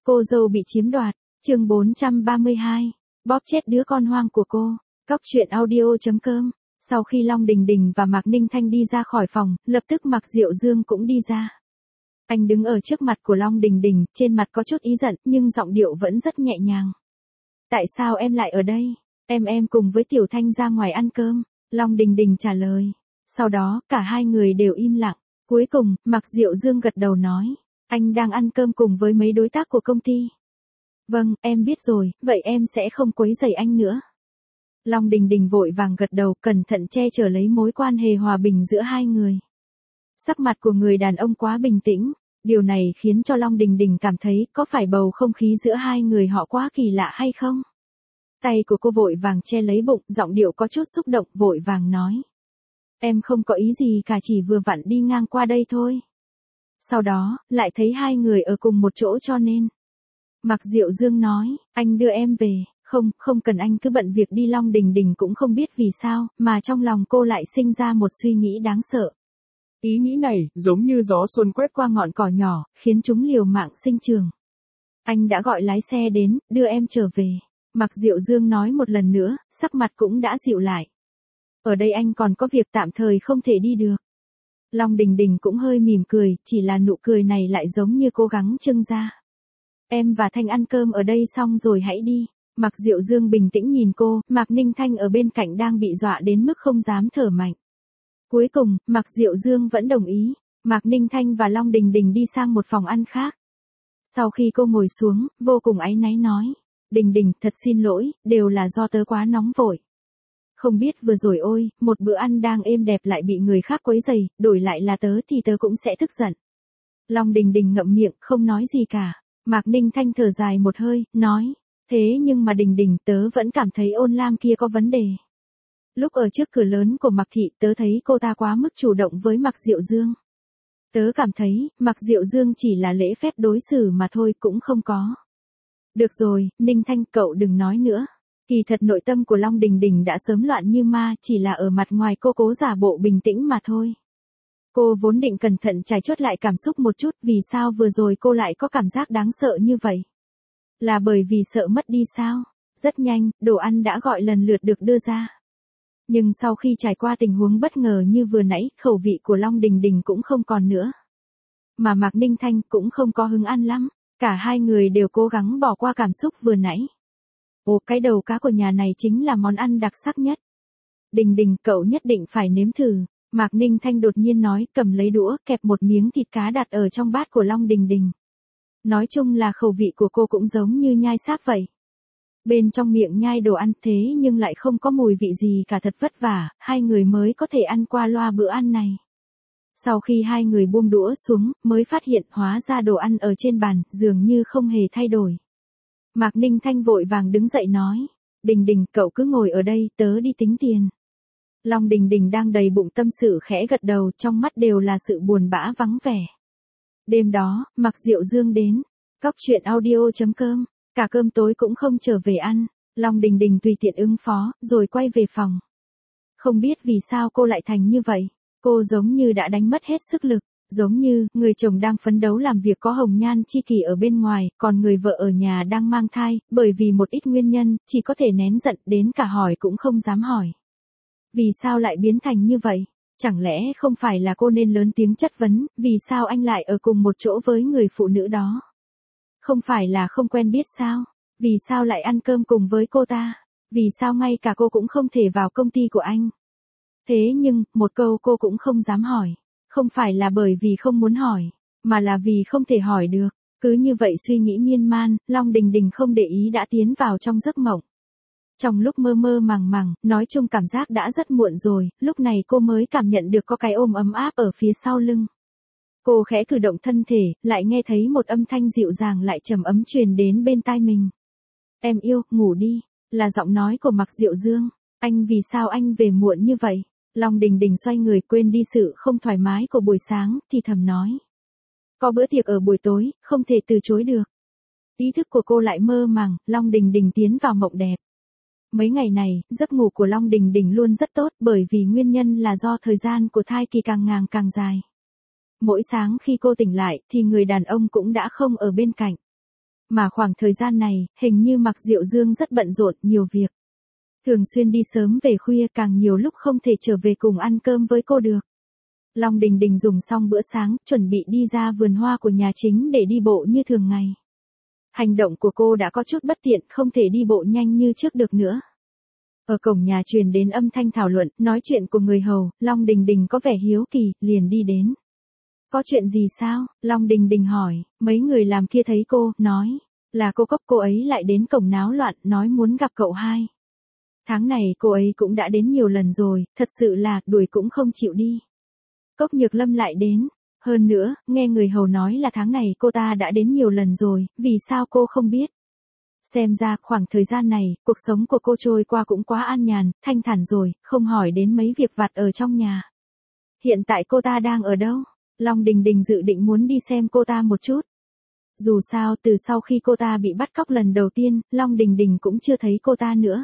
Cô dâu bị chiếm đoạt, chương 432, bóp chết đứa con hoang của cô. Cóc truyện audio.com. Sau khi Long Đình Đình và Mạc Ninh Thanh đi ra khỏi phòng, lập tức Mạc Diệu Dương cũng đi ra. Anh đứng ở trước mặt của Long Đình Đình, trên mặt có chút ý giận, nhưng giọng điệu vẫn rất nhẹ nhàng. Tại sao em lại ở đây? Em cùng với Tiểu Thanh ra ngoài ăn cơm. Long Đình Đình trả lời. Sau đó, cả hai người đều im lặng. Cuối cùng, Mạc Diệu Dương gật đầu nói. Anh đang ăn cơm cùng với mấy đối tác của công ty. Vâng, em biết rồi, vậy em sẽ không quấy rầy anh nữa. Long Đình Đình vội vàng gật đầu, cẩn thận che chở lấy mối quan hệ hòa bình giữa hai người. Sắc mặt của người đàn ông quá bình tĩnh, điều này khiến cho Long Đình Đình cảm thấy có phải bầu không khí giữa hai người họ quá kỳ lạ hay không? Tay của cô vội vàng che lấy bụng, giọng điệu có chút xúc động, vội vàng nói. Em không có ý gì cả, chỉ vừa vặn đi ngang qua đây thôi. Sau đó, lại thấy hai người ở cùng một chỗ cho nên. Mạc Diệu Dương nói, anh đưa em về, không cần anh cứ bận việc đi. Long Đình Đình cũng không biết vì sao, mà trong lòng cô lại sinh ra một suy nghĩ đáng sợ. Ý nghĩ này, giống như gió xuân quét qua ngọn cỏ nhỏ, khiến chúng liều mạng sinh trường. Anh đã gọi lái xe đến, đưa em trở về. Mạc Diệu Dương nói một lần nữa, sắc mặt cũng đã dịu lại. Ở đây anh còn có việc tạm thời không thể đi được. Long Đình Đình cũng hơi mỉm cười, chỉ là nụ cười này lại giống như cố gắng trưng ra. Em và Thanh ăn cơm ở đây xong rồi hãy đi. Mạc Diệu Dương bình tĩnh nhìn cô, Mạc Ninh Thanh ở bên cạnh đang bị dọa đến mức không dám thở mạnh. Cuối cùng, Mạc Diệu Dương vẫn đồng ý. Mạc Ninh Thanh và Long Đình Đình đi sang một phòng ăn khác. Sau khi cô ngồi xuống, vô cùng áy náy nói. Đình Đình, thật xin lỗi, đều là do tớ quá nóng vội. Không biết vừa rồi ôi, một bữa ăn đang êm đẹp lại bị người khác quấy rầy, đổi lại là tớ thì tớ cũng sẽ tức giận. Long Đình Đình ngậm miệng, không nói gì cả. Mạc Ninh Thanh thở dài một hơi, nói. Thế nhưng mà Đình Đình, tớ vẫn cảm thấy Ôn Lam kia có vấn đề. Lúc ở trước cửa lớn của Mạc Thị, tớ thấy cô ta quá mức chủ động với Mạc Diệu Dương. Tớ cảm thấy, Mạc Diệu Dương chỉ là lễ phép đối xử mà thôi, cũng không có. Được rồi, Ninh Thanh, cậu đừng nói nữa. Kỳ thật nội tâm của Long Đình Đình đã sớm loạn như ma, chỉ là ở mặt ngoài cô cố giả bộ bình tĩnh mà thôi. Cô vốn định cẩn thận trải chuốt lại cảm xúc một chút, vì sao vừa rồi cô lại có cảm giác đáng sợ như vậy? Là bởi vì sợ mất đi sao? Rất nhanh, đồ ăn đã gọi lần lượt được đưa ra. Nhưng sau khi trải qua tình huống bất ngờ như vừa nãy, khẩu vị của Long Đình Đình cũng không còn nữa. Mà Mạc Ninh Thanh cũng không có hứng ăn lắm, cả hai người đều cố gắng bỏ qua cảm xúc vừa nãy. Ồ, cái đầu cá của nhà này chính là món ăn đặc sắc nhất. Đình Đình, cậu nhất định phải nếm thử. Mạc Ninh Thanh đột nhiên nói, cầm lấy đũa, kẹp một miếng thịt cá đặt ở trong bát của Long Đình Đình. Nói chung là khẩu vị của cô cũng giống như nhai sáp vậy. Bên trong miệng nhai đồ ăn thế nhưng lại không có mùi vị gì cả, thật vất vả, hai người mới có thể ăn qua loa bữa ăn này. Sau khi hai người buông đũa xuống, mới phát hiện hóa ra đồ ăn ở trên bàn, dường như không hề thay đổi. Mạc Ninh Thanh vội vàng đứng dậy nói. Đình Đình, cậu cứ ngồi ở đây, tớ đi tính tiền. Long Đình Đình đang đầy bụng tâm sự khẽ gật đầu, trong mắt đều là sự buồn bã vắng vẻ. Đêm đó, Mạc Diệu Dương đến. Cóc truyện audio.com. Cả cơm tối cũng không trở về ăn. Long Đình Đình tùy tiện ứng phó, rồi quay về phòng. Không biết vì sao cô lại thành như vậy. Cô giống như đã đánh mất hết sức lực. Giống như, người chồng đang phấn đấu làm việc có hồng nhan chi kỷ ở bên ngoài, còn người vợ ở nhà đang mang thai, bởi vì một ít nguyên nhân, chỉ có thể nén giận, đến cả hỏi cũng không dám hỏi. Vì sao lại biến thành như vậy? Chẳng lẽ không phải là cô nên lớn tiếng chất vấn, vì sao anh lại ở cùng một chỗ với người phụ nữ đó? Không phải là không quen biết sao? Vì sao lại ăn cơm cùng với cô ta? Vì sao ngay cả cô cũng không thể vào công ty của anh? Thế nhưng, một câu cô cũng không dám hỏi. Không phải là bởi vì không muốn hỏi, mà là vì không thể hỏi được. Cứ như vậy suy nghĩ miên man, Long Đình Đình không để ý đã tiến vào trong giấc mộng. Trong lúc mơ mơ màng màng, nói chung cảm giác đã rất muộn rồi, lúc này cô mới cảm nhận được có cái ôm ấm áp ở phía sau lưng. Cô khẽ cử động thân thể, lại nghe thấy một âm thanh dịu dàng lại trầm ấm truyền đến bên tai mình. Em yêu, ngủ đi, là giọng nói của Mạc Diệu Dương. Anh, vì sao anh về muộn như vậy? Long Đình Đình xoay người, quên đi sự không thoải mái của buổi sáng, thì thầm nói. Có bữa tiệc ở buổi tối, không thể từ chối được. Ý thức của cô lại mơ màng, Long Đình Đình tiến vào mộng đẹp. Mấy ngày này, giấc ngủ của Long Đình Đình luôn rất tốt, bởi vì nguyên nhân là do thời gian của thai kỳ càng ngày càng dài. Mỗi sáng khi cô tỉnh lại, thì người đàn ông cũng đã không ở bên cạnh. Mà khoảng thời gian này, hình như Mạc Diệu Dương rất bận rộn, nhiều việc. Thường xuyên đi sớm về khuya, càng nhiều lúc không thể trở về cùng ăn cơm với cô được. Long Đình Đình dùng xong bữa sáng, chuẩn bị đi ra vườn hoa của nhà chính để đi bộ như thường ngày. Hành động của cô đã có chút bất tiện, không thể đi bộ nhanh như trước được nữa. Ở cổng nhà truyền đến âm thanh thảo luận, nói chuyện của người hầu, Long Đình Đình có vẻ hiếu kỳ, liền đi đến. Có chuyện gì sao? Long Đình Đình hỏi, mấy người làm kia thấy cô, nói, là cô Cốc, cô ấy lại đến cổng náo loạn, nói muốn gặp cậu hai. Tháng này cô ấy cũng đã đến nhiều lần rồi, thật sự là, đuổi cũng không chịu đi. Cốc Nhược Lâm lại đến. Hơn nữa, nghe người hầu nói là tháng này cô ta đã đến nhiều lần rồi, vì sao cô không biết? Xem ra khoảng thời gian này, cuộc sống của cô trôi qua cũng quá an nhàn, thanh thản rồi, không hỏi đến mấy việc vặt ở trong nhà. Hiện tại cô ta đang ở đâu? Long Đình Đình dự định muốn đi xem cô ta một chút. Dù sao, từ sau khi cô ta bị bắt cóc lần đầu tiên, Long Đình Đình cũng chưa thấy cô ta nữa.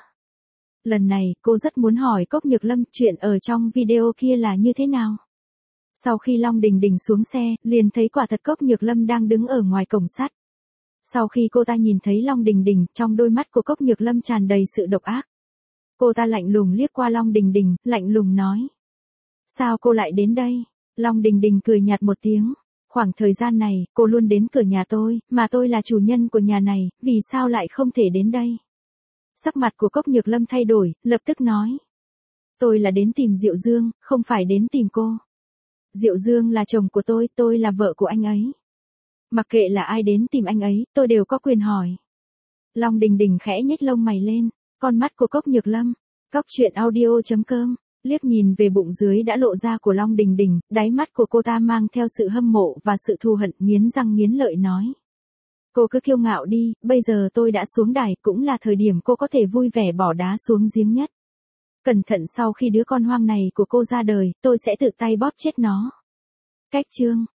Lần này, cô rất muốn hỏi Cốc Nhược Lâm chuyện ở trong video kia là như thế nào. Sau khi Long Đình Đình xuống xe, liền thấy quả thật Cốc Nhược Lâm đang đứng ở ngoài cổng sắt. Sau khi cô ta nhìn thấy Long Đình Đình, trong đôi mắt của Cốc Nhược Lâm tràn đầy sự độc ác. Cô ta lạnh lùng liếc qua Long Đình Đình, lạnh lùng nói. Sao cô lại đến đây? Long Đình Đình cười nhạt một tiếng. Khoảng thời gian này, cô luôn đến cửa nhà tôi, mà tôi là chủ nhân của nhà này, vì sao lại không thể đến đây? Sắc mặt của Cốc Nhược Lâm thay đổi, lập tức nói. Tôi là đến tìm Diệu Dương, không phải đến tìm cô. Diệu Dương là chồng của tôi là vợ của anh ấy. Mặc kệ là ai đến tìm anh ấy, tôi đều có quyền hỏi. Long Đình Đình khẽ nhếch lông mày lên, con mắt của Cốc Nhược Lâm. Coctruyện.audio.com, liếc nhìn về bụng dưới đã lộ ra của Long Đình Đình, đáy mắt của cô ta mang theo sự hâm mộ và sự thù hận, nghiến răng nghiến lợi nói. Cô cứ kiêu ngạo đi, bây giờ tôi đã xuống đài, cũng là thời điểm cô có thể vui vẻ bỏ đá xuống giếng nhất. Cẩn thận sau khi đứa con hoang này của cô ra đời, tôi sẽ tự tay bóp chết nó. Cách chương